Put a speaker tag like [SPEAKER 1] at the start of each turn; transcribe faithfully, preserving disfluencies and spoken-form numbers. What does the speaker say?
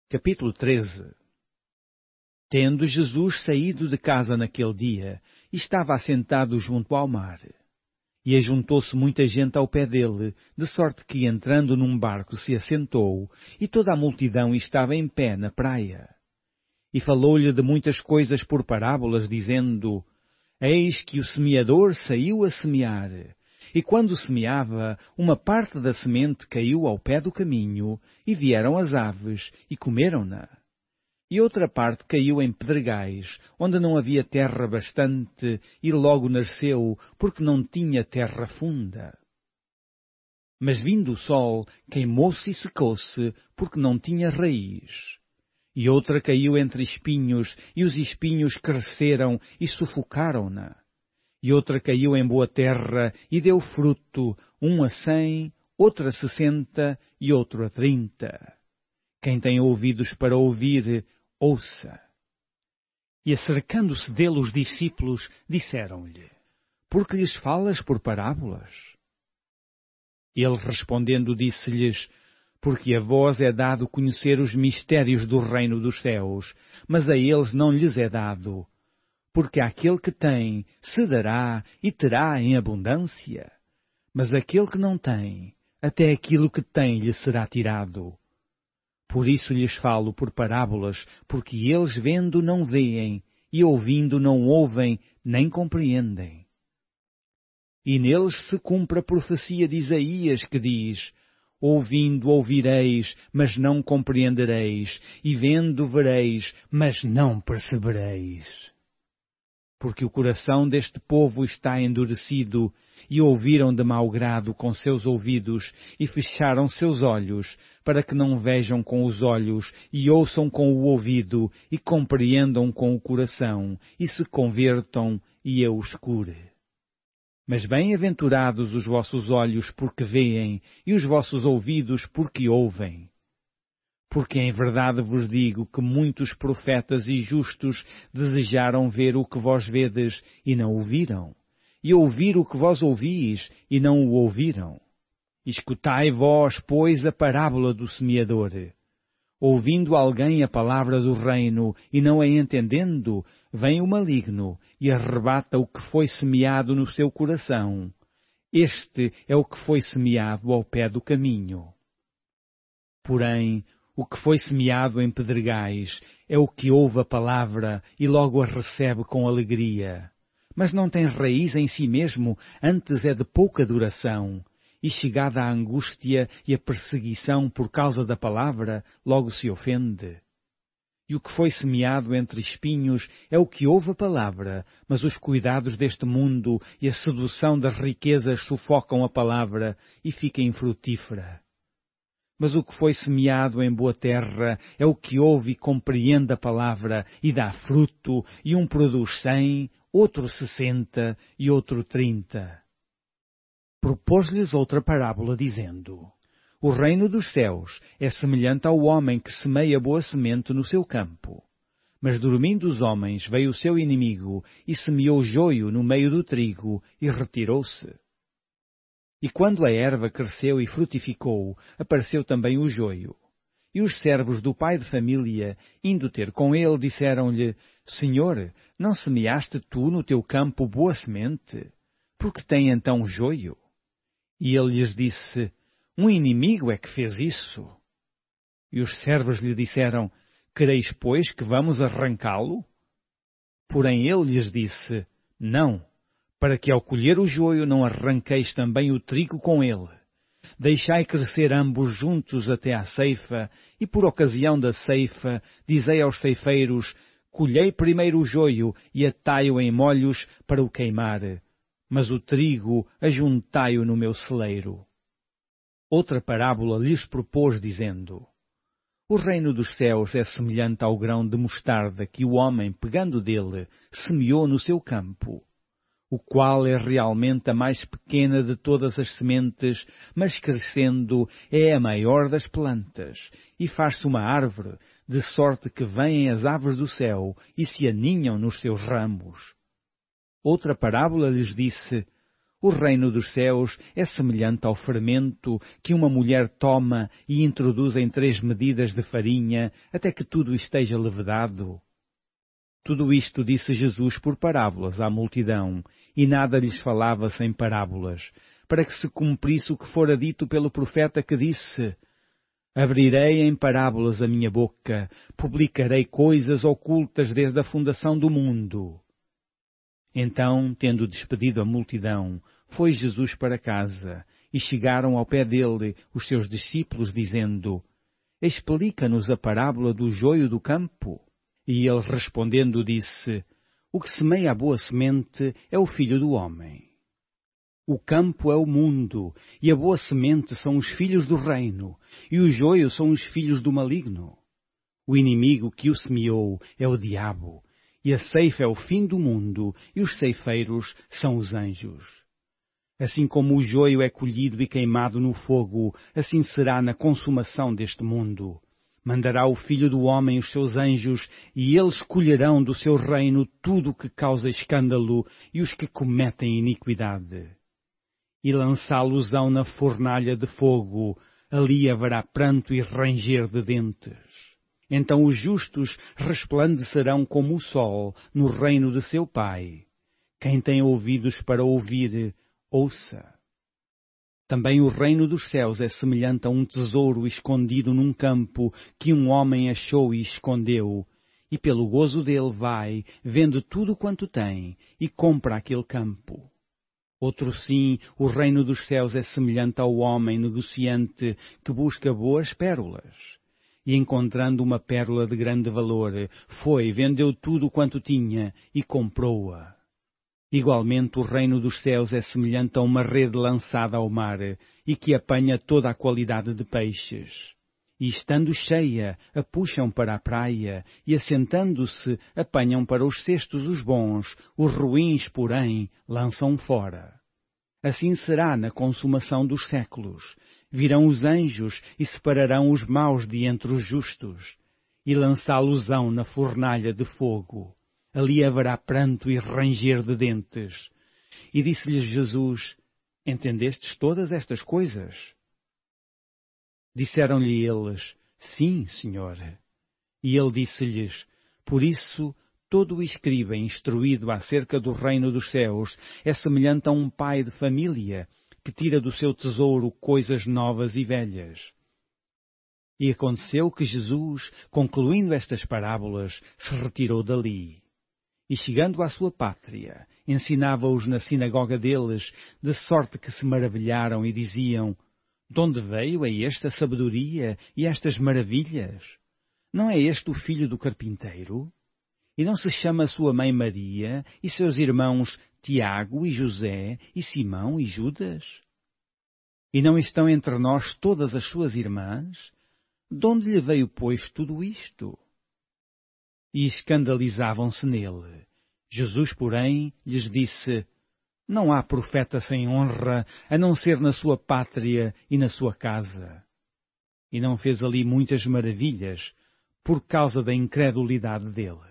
[SPEAKER 1] Capítulo treze. Tendo Jesus saído de casa naquele dia, estava assentado junto ao mar. E ajuntou-se muita gente ao pé dele, de sorte que, entrando num barco, se assentou, e toda a multidão estava em pé na praia. E falou-lhe de muitas coisas por parábolas, dizendo: Eis que o semeador saiu a semear. E quando semeava, uma parte da semente caiu ao pé do caminho, e vieram as aves, e comeram-na. E outra parte caiu em pedregais, onde não havia terra bastante, e logo nasceu, porque não tinha terra funda. Mas vindo o sol, queimou-se e secou-se, porque não tinha raiz. E outra caiu entre espinhos, e os espinhos cresceram e sufocaram-na. E outra caiu em boa terra, e deu fruto, um a cem, outro a sessenta, e outro a trinta. Quem tem ouvidos para ouvir, ouça. E acercando-se dele os discípulos, disseram-lhe: Por que lhes falas por parábolas? Ele respondendo disse-lhes: Porque a vós é dado conhecer os mistérios do reino dos céus, mas a eles não lhes é dado. Porque aquele que tem, se dará e terá em abundância. Mas aquele que não tem, até aquilo que tem lhe será tirado. Por isso lhes falo por parábolas, porque eles vendo não veem, e ouvindo não ouvem, nem compreendem. E neles se cumpre a profecia de Isaías, que diz: Ouvindo ouvireis, mas não compreendereis, e vendo vereis, mas não percebereis. Porque o coração deste povo está endurecido, e ouviram de mau grado com seus ouvidos, e fecharam seus olhos, para que não vejam com os olhos, e ouçam com o ouvido, e compreendam com o coração, e se convertam, e eu os cure. Mas bem-aventurados os vossos olhos porque veem, e os vossos ouvidos porque ouvem. Porque em verdade vos digo que muitos profetas e justos desejaram ver o que vós vedes e não o viram, e ouvir o que vós ouvis e não o ouviram. Escutai vós, pois, a parábola do semeador. Ouvindo alguém a palavra do reino e não a entendendo, vem o maligno e arrebata o que foi semeado no seu coração. Este é o que foi semeado ao pé do caminho. Porém, o que foi semeado em pedregais é o que ouve a palavra e logo a recebe com alegria. Mas não tem raiz em si mesmo, antes é de pouca duração. E chegada a angústia e a perseguição por causa da palavra, logo se ofende. E o que foi semeado entre espinhos é o que ouve a palavra, mas os cuidados deste mundo e a sedução das riquezas sufocam a palavra e fica infrutífera. Mas o que foi semeado em boa terra é o que ouve e compreende a palavra e dá fruto, e um produz cem, outro sessenta e outro trinta. Propôs-lhes outra parábola, dizendo: O reino dos céus é semelhante ao homem que semeia boa semente no seu campo. Mas dormindo os homens, veio o seu inimigo e semeou joio no meio do trigo e retirou-se. E quando a erva cresceu e frutificou, apareceu também o joio. E os servos do pai de família, indo ter com ele, disseram-lhe: Senhor, não semeaste tu no teu campo boa semente? Por que tem então joio? E ele lhes disse: Um inimigo é que fez isso. E os servos lhe disseram: Quereis, pois, que vamos arrancá-lo? Porém ele lhes disse: Não, para que ao colher o joio não arranqueis também o trigo com ele. Deixai crescer ambos juntos até à ceifa, e por ocasião da ceifa, dizei aos ceifeiros: Colhei primeiro o joio e atai-o em molhos para o queimar, mas o trigo ajuntai-o no meu celeiro. Outra parábola lhes propôs, dizendo: O reino dos céus é semelhante ao grão de mostarda que o homem, pegando dele, semeou no seu campo, o qual é realmente a mais pequena de todas as sementes, mas crescendo é a maior das plantas, e faz-se uma árvore, de sorte que vêm as aves do céu e se aninham nos seus ramos. Outra parábola lhes disse: O reino dos céus é semelhante ao fermento que uma mulher toma e introduz em três medidas de farinha até que tudo esteja levedado. Tudo isto disse Jesus por parábolas à multidão, e nada lhes falava sem parábolas, para que se cumprisse o que fora dito pelo profeta que disse: Abrirei em parábolas a minha boca, publicarei coisas ocultas desde a fundação do mundo. Então, tendo despedido a multidão, foi Jesus para casa, e chegaram ao pé dele os seus discípulos, dizendo: Explica-nos a parábola do joio do campo. E ele respondendo disse: O que semeia a boa semente é o Filho do Homem. O campo é o mundo, e a boa semente são os filhos do reino, e o joio são os filhos do maligno. O inimigo que o semeou é o diabo, e a ceifa é o fim do mundo, e os ceifeiros são os anjos. Assim como o joio é colhido e queimado no fogo, assim será na consumação deste mundo. Mandará o Filho do Homem os seus anjos, e eles colherão do seu reino tudo o que causa escândalo e os que cometem iniquidade. E lançá-los-ão na fornalha de fogo, ali haverá pranto e ranger de dentes. Então os justos resplandecerão como o sol no reino de seu Pai. Quem tem ouvidos para ouvir, ouça. Também o reino dos céus é semelhante a um tesouro escondido num campo que um homem achou e escondeu, e pelo gozo dele vai, vende tudo quanto tem, e compra aquele campo. Outro sim, o reino dos céus é semelhante ao homem negociante que busca boas pérolas. E encontrando uma pérola de grande valor, foi, vendeu tudo quanto tinha e comprou-a. Igualmente o reino dos céus é semelhante a uma rede lançada ao mar e que apanha toda a qualidade de peixes. E estando cheia, a puxam para a praia e assentando-se, apanham para os cestos os bons, os ruins, porém, lançam fora. Assim será na consumação dos séculos. Virão os anjos e separarão os maus de entre os justos, e lançá-los-ão na fornalha de fogo. Ali haverá pranto e ranger de dentes. E disse-lhes Jesus: Entendestes todas estas coisas? Disseram-lhe eles: Sim, Senhor. E ele disse-lhes: Por isso, todo o escriba instruído acerca do reino dos céus é semelhante a um pai de família que tira do seu tesouro coisas novas e velhas. E aconteceu que Jesus, concluindo estas parábolas, se retirou dali. E chegando à sua pátria, ensinava-os na sinagoga deles, de sorte que se maravilharam e diziam: De onde veio é esta sabedoria e estas maravilhas? Não é este o filho do carpinteiro? E não se chama sua mãe Maria e seus irmãos Tiago e José e Simão e Judas? E não estão entre nós todas as suas irmãs? De onde lhe veio, pois, tudo isto? E escandalizavam-se nele. Jesus, porém, lhes disse: Não há profeta sem honra, a não ser na sua pátria e na sua casa. E não fez ali muitas maravilhas, por causa da incredulidade deles.